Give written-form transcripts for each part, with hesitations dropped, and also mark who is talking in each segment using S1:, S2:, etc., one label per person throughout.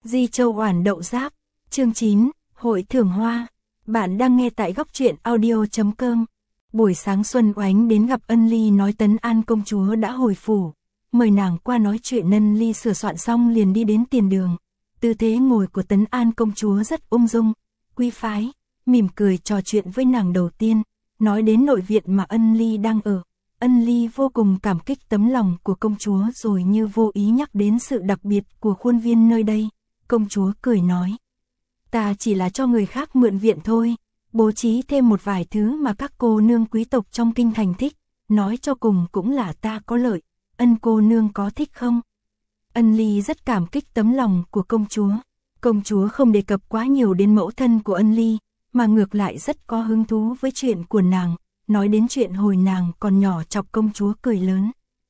S1: Di Châu Oản Đậu Giáp, chương 9, Hội Thưởng Hoa. Bạn đang nghe tại góc truyện audio.com. Buổi sáng Xuân Oánh đến gặp Ân Ly nói Tấn An công chúa đã hồi phủ, mời nàng qua nói chuyện. Ân Ly sửa soạn xong liền đi đến tiền đường. Tư thế ngồi của Tấn An công chúa rất ung dung, quý phái, mỉm cười trò chuyện với nàng. Đầu tiên, nói đến nội viện mà Ân Ly đang ở. Ân Ly vô cùng cảm kích tấm lòng của công chúa, rồi như vô ý nhắc đến sự đặc biệt của khuôn viên nơi đây. Công chúa cười nói, ta chỉ là cho người khác mượn viện thôi, bố trí thêm một vài thứ mà các cô nương quý tộc trong kinh thành thích, nói cho cùng cũng là ta có lợi, Ân cô nương có thích không? Ân Ly rất cảm kích tấm lòng của công chúa. Công chúa không đề cập quá nhiều đến mẫu thân của Ân Ly, mà ngược lại rất có hứng thú với chuyện của nàng, nói đến chuyện hồi nàng còn nhỏ chọc công chúa cười lớn.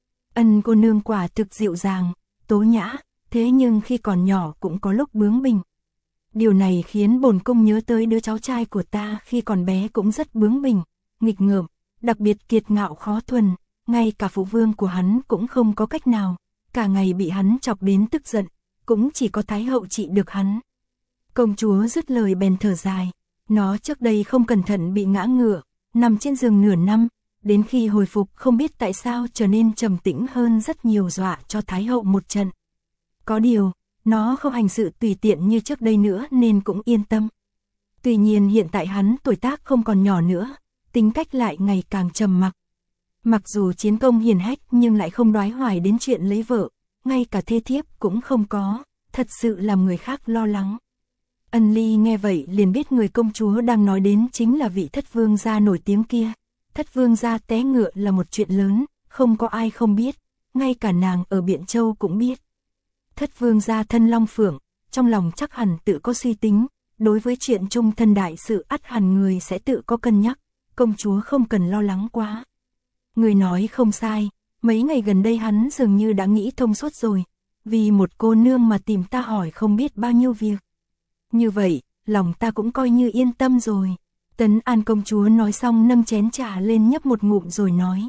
S1: Ân cô nương quả thực dịu dàng, tố nhã, thế nhưng khi còn nhỏ cũng có lúc bướng bỉnh. Điều này khiến bổn cung nhớ tới đứa cháu trai của ta khi còn bé cũng rất bướng bỉnh, nghịch ngợm, đặc biệt kiệt ngạo khó thuần, ngay cả phụ vương của hắn cũng không có cách nào, cả ngày bị hắn chọc đến tức giận, cũng chỉ có Thái hậu trị được hắn. Công chúa dứt lời bèn thở dài, nó trước đây không cẩn thận bị ngã ngựa, nằm trên giường nửa năm, đến khi hồi phục không biết tại sao trở nên trầm tĩnh hơn rất nhiều, dọa cho Thái hậu một trận. Có điều, nó không hành sự tùy tiện như trước đây nữa nên cũng yên tâm. Tuy nhiên hiện tại hắn tuổi tác không còn nhỏ nữa, tính cách lại ngày càng trầm mặc. Mặc dù chiến công hiển hách nhưng lại không đoái hoài đến chuyện lấy vợ, ngay cả thê thiếp cũng không có, thật sự làm người khác lo lắng. Ân Ly nghe vậy liền biết người công chúa đang nói đến chính là vị thất vương gia nổi tiếng kia. Thất vương gia té ngựa là một chuyện lớn, không có ai không biết, ngay cả nàng ở Biện Châu cũng biết. Thất vương gia thân long phượng, trong lòng chắc hẳn tự có suy tính, đối với chuyện trung thân đại sự ắt hẳn người sẽ tự có cân nhắc, công chúa không cần lo lắng quá. Người nói không sai, mấy ngày gần đây hắn dường như đã nghĩ thông suốt rồi, vì một cô nương mà tìm ta hỏi không biết bao nhiêu việc. Như vậy, lòng ta cũng coi như yên tâm rồi. Tấn An công chúa nói xong nâng chén trà lên nhấp một ngụm rồi nói.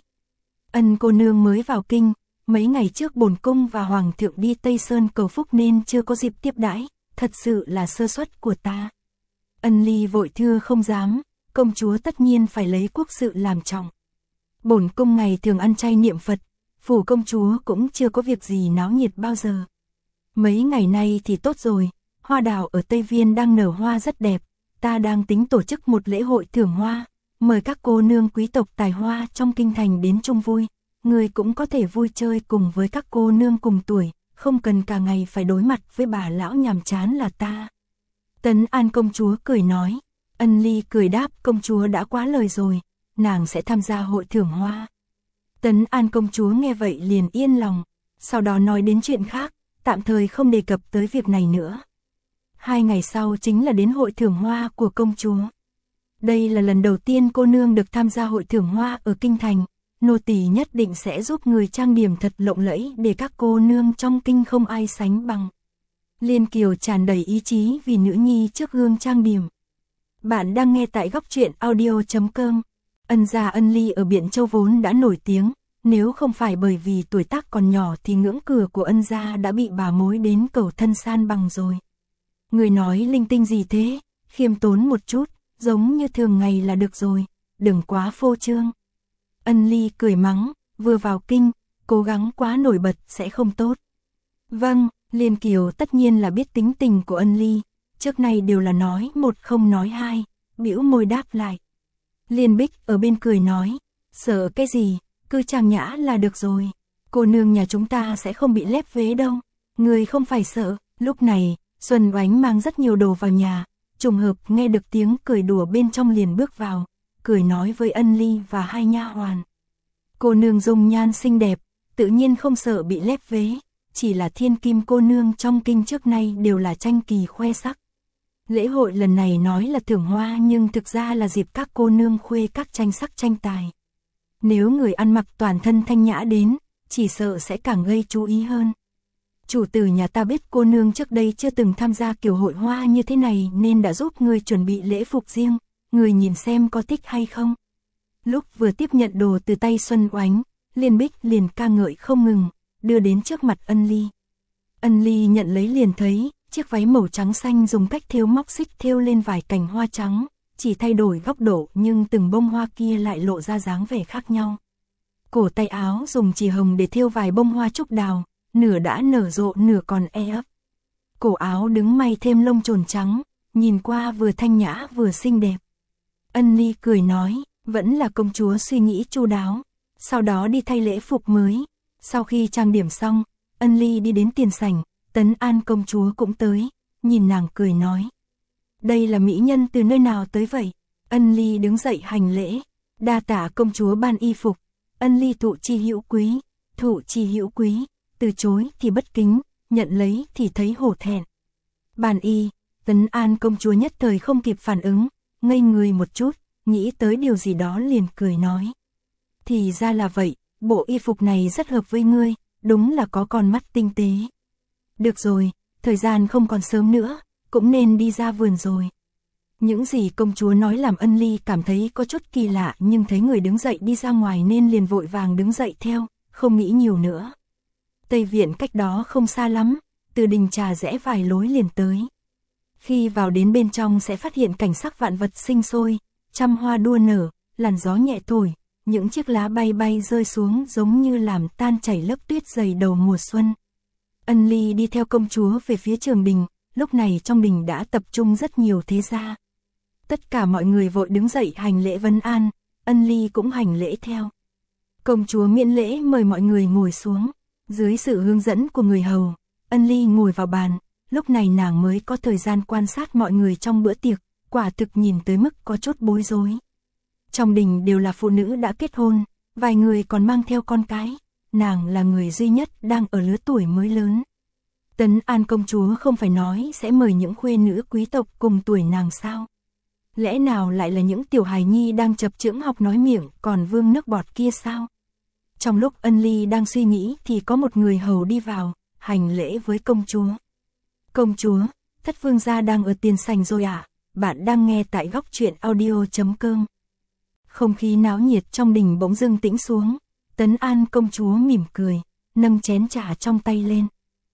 S1: Ân cô nương mới vào kinh, mấy ngày trước bổn cung và hoàng thượng đi Tây Sơn cầu phúc nên chưa có dịp tiếp đãi, thật sự là sơ suất của ta. Ân Ly vội thưa không dám, công chúa tất nhiên phải lấy quốc sự làm trọng. Bổn cung ngày thường ăn chay niệm Phật, phủ công chúa cũng chưa có việc gì náo nhiệt bao giờ. Mấy ngày nay thì tốt rồi, hoa đào ở Tây Viên đang nở hoa rất đẹp, ta đang tính tổ chức một lễ hội thưởng hoa, mời các cô nương quý tộc tài hoa trong kinh thành đến chung vui. Người cũng có thể vui chơi cùng với các cô nương cùng tuổi, không cần cả ngày phải đối mặt với bà lão nhàm chán là ta. Tấn An công chúa cười nói. Ân Ly cười đáp, công chúa đã quá lời rồi, nàng sẽ tham gia hội thưởng hoa. Tấn An công chúa nghe vậy liền yên lòng, sau đó nói đến chuyện khác, tạm thời không đề cập tới việc này nữa. 2 ngày sau chính là đến hội thưởng hoa của công chúa. Đây là lần đầu tiên cô nương được tham gia hội thưởng hoa ở kinh thành. Nô tỳ nhất định sẽ giúp người trang điểm thật lộng lẫy để các cô nương trong kinh không ai sánh bằng. Liên Kiều tràn đầy ý chí vì nữ nhi trước gương trang điểm. Bạn đang nghe tại góc truyện audio.com. Ân gia Ân Ly ở Biện Châu vốn đã nổi tiếng, nếu không phải bởi vì tuổi tác còn nhỏ thì ngưỡng cửa của Ân gia đã bị bà mối đến cầu thân san bằng rồi. Người nói linh tinh gì thế, khiêm tốn một chút, giống như thường ngày là được rồi, đừng quá phô trương. Ân Ly cười mắng, vừa vào kinh, cố gắng quá nổi bật sẽ không tốt. Vâng, Liên Kiều tất nhiên là biết tính tình của Ân Ly, trước nay đều là nói một không nói hai, bĩu môi đáp lại. Liên Bích ở bên cười nói, sợ cái gì, cứ trang nhã là được rồi, cô nương nhà chúng ta sẽ không bị lép vế đâu, người không phải sợ. Lúc này, Xuân Oánh mang rất nhiều đồ vào nhà, trùng hợp nghe được tiếng cười đùa bên trong liền bước vào, cười nói với Ân Ly và hai nha hoàn. Cô nương dung nhan xinh đẹp, tự nhiên không sợ bị lép vế, chỉ là thiên kim cô nương trong kinh trước nay đều là tranh kỳ khoe sắc. Lễ hội lần này nói là thưởng hoa nhưng thực ra là dịp các cô nương khuê các tranh sắc tranh tài. Nếu người ăn mặc toàn thân thanh nhã đến, chỉ sợ sẽ càng gây chú ý hơn. Chủ tử nhà ta biết cô nương trước đây chưa từng tham gia kiểu hội hoa như thế này nên đã giúp người chuẩn bị lễ phục riêng. Người nhìn xem có thích hay không. Lúc vừa tiếp nhận đồ từ tay Xuân Oánh, Liên Bích liền ca ngợi không ngừng, đưa đến trước mặt Ân Ly. Ân Ly nhận lấy liền thấy, chiếc váy màu trắng xanh dùng cách thêu móc xích thêu lên vài cành hoa trắng, chỉ thay đổi góc độ nhưng từng bông hoa kia lại lộ ra dáng vẻ khác nhau. Cổ tay áo dùng chỉ hồng để thêu vài bông hoa trúc đào, nửa đã nở rộ nửa còn ấp. Cổ áo đứng may thêm lông chồn trắng, nhìn qua vừa thanh nhã vừa xinh đẹp. Ân Ly cười nói, vẫn là công chúa suy nghĩ chu đáo. Sau đó đi thay lễ phục mới. Sau khi trang điểm xong, Ân Ly đi đến tiền sảnh, Tấn An công chúa cũng tới, nhìn nàng cười nói. Đây là mỹ nhân từ nơi nào tới vậy? Ân Ly đứng dậy hành lễ, đa tạ công chúa ban y phục. Ân Ly thụ chi hữu quý, từ chối thì bất kính, nhận lấy thì thấy hổ thẹn. Ban y, Tấn An công chúa nhất thời không kịp phản ứng, ngây người một chút, nghĩ tới điều gì đó liền cười nói. Thì ra là vậy, bộ y phục này rất hợp với ngươi, đúng là có con mắt tinh tế. Được rồi, thời gian không còn sớm nữa, cũng nên đi ra vườn rồi. Những gì công chúa nói làm Ân Ly cảm thấy có chút kỳ lạ nhưng thấy người đứng dậy đi ra ngoài nên liền vội vàng đứng dậy theo, không nghĩ nhiều nữa. Tây viện cách đó không xa lắm, từ đình trà rẽ vài lối liền tới. Khi vào đến bên trong sẽ phát hiện cảnh sắc vạn vật sinh sôi, trăm hoa đua nở, làn gió nhẹ thổi, những chiếc lá bay bay rơi xuống giống như làm tan chảy lớp tuyết dày đầu mùa xuân. Ân Ly đi theo công chúa về phía trường đình, lúc này trong đình đã tập trung rất nhiều thế gia. Tất cả mọi người vội đứng dậy hành lễ vân an, Ân Ly cũng hành lễ theo. Công chúa miễn lễ mời mọi người ngồi xuống, dưới sự hướng dẫn của người hầu, Ân Ly ngồi vào bàn, lúc này nàng mới có thời gian quan sát mọi người trong bữa tiệc, quả thực nhìn tới mức có chút bối rối. Trong đình đều là phụ nữ đã kết hôn, vài người còn mang theo con cái, nàng là người duy nhất đang ở lứa tuổi mới lớn. Tấn An công chúa không phải nói sẽ mời những khuê nữ quý tộc cùng tuổi nàng sao? Lẽ nào lại là những tiểu hài nhi đang chập chững học nói miệng còn vương nước bọt kia sao? Trong lúc Ân Ly đang suy nghĩ thì có một người hầu đi vào, hành lễ với công chúa. Công chúa, thất vương gia đang ở tiền sảnh rồi ạ, bạn đang nghe tại góc truyện audio.com. Không khí náo nhiệt trong đình bỗng dưng tĩnh xuống, Tấn An công chúa mỉm cười, nâng chén trà trong tay lên.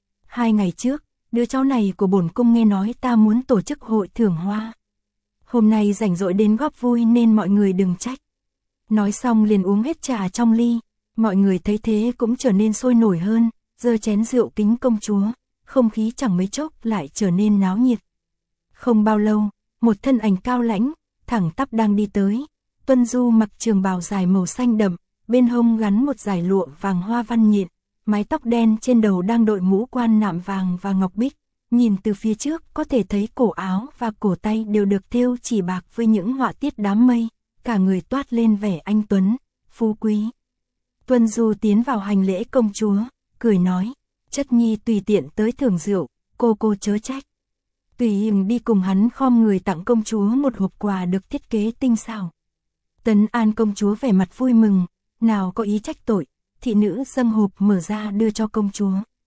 S1: 2 ngày trước, đứa cháu này của bổn cung nghe nói ta muốn tổ chức hội thưởng hoa. Hôm nay rảnh rỗi đến góp vui nên mọi người đừng trách. Nói xong liền uống hết trà trong ly, mọi người thấy thế cũng trở nên sôi nổi hơn, giơ chén rượu kính công chúa, không khí chẳng mấy chốc lại trở nên náo nhiệt. Không bao lâu, một thân ảnh cao lãnh, thẳng tắp đang đi tới. Tuân Du mặc trường bào dài màu xanh đậm, bên hông gắn một dải lụa vàng hoa văn nhện, mái tóc đen trên đầu đang đội mũ quan nạm vàng và ngọc bích, nhìn từ phía trước có thể thấy cổ áo và cổ tay đều được thêu chỉ bạc với những họa tiết đám mây, cả người toát lên vẻ anh tuấn, phú quý. Tuân Du tiến vào hành lễ công chúa, cười nói, chất nhi tùy tiện tới thưởng rượu, cô chớ trách. Tùy Hiềm đi cùng hắn khom người tặng công chúa một hộp quà được thiết kế tinh xảo. Tấn An công chúa vẻ mặt vui mừng, nào có ý trách tội, thị nữ dâng hộp mở ra đưa cho công chúa.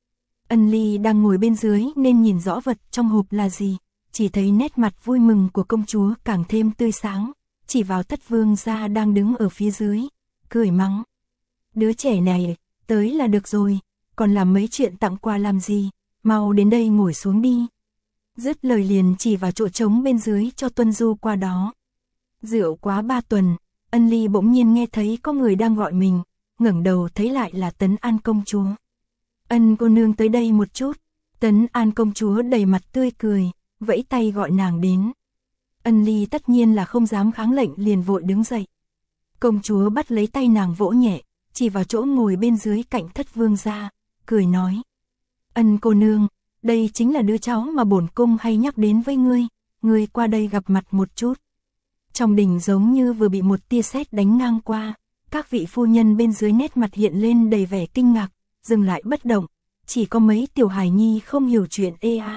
S1: Ân Ly đang ngồi bên dưới nên nhìn rõ vật trong hộp là gì, chỉ thấy nét mặt vui mừng của công chúa càng thêm tươi sáng, chỉ vào thất vương gia đang đứng ở phía dưới, cười mắng. Đứa trẻ này, tới là được rồi, còn làm mấy chuyện tặng quà làm gì, mau đến đây ngồi xuống đi. Dứt lời liền chỉ vào chỗ trống bên dưới cho Tuân Du qua đó. Rượu quá 3 tuần, Ân Ly bỗng nhiên nghe thấy có người đang gọi mình, ngẩng đầu thấy lại là Tấn An công chúa. Ân cô nương tới đây một chút. Tấn An công chúa đầy mặt tươi cười, vẫy tay gọi nàng đến. Ân Ly tất nhiên là không dám kháng lệnh liền vội đứng dậy. Công chúa bắt lấy tay nàng vỗ nhẹ, chỉ vào chỗ ngồi bên dưới cạnh thất vương gia, cười nói. Ân cô nương, đây chính là đứa cháu mà bổn cung hay nhắc đến với ngươi qua đây gặp mặt một chút. Trong đình giống như vừa bị một tia sét đánh ngang qua, các vị phu nhân bên dưới nét mặt hiện lên đầy vẻ kinh ngạc, dừng lại bất động, chỉ có mấy tiểu hài nhi không hiểu chuyện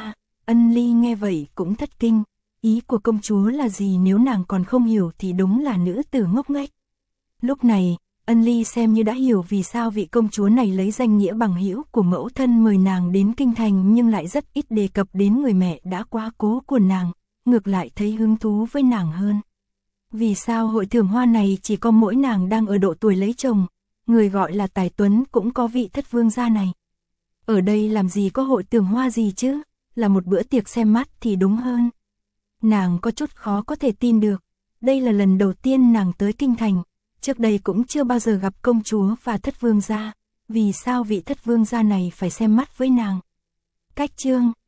S1: Ân Ly nghe vậy cũng thất kinh, ý của công chúa là gì nếu nàng còn không hiểu thì đúng là nữ tử ngốc nghếch. Lúc này, Ân Ly xem như đã hiểu vì sao vị công chúa này lấy danh nghĩa bằng hữu của mẫu thân mời nàng đến kinh thành nhưng lại rất ít đề cập đến người mẹ đã quá cố của nàng, ngược lại thấy hứng thú với nàng hơn. Vì sao hội thưởng hoa này chỉ có mỗi nàng đang ở độ tuổi lấy chồng, người gọi là tài tuấn cũng có vị thất vương gia này. Ở đây làm gì có hội thưởng hoa gì chứ, là một bữa tiệc xem mắt thì đúng hơn. Nàng có chút khó có thể tin được, đây là lần đầu tiên nàng tới kinh thành, trước đây cũng chưa bao giờ gặp công chúa và thất vương gia, vì sao vị thất vương gia này phải xem mắt với nàng. Cách chương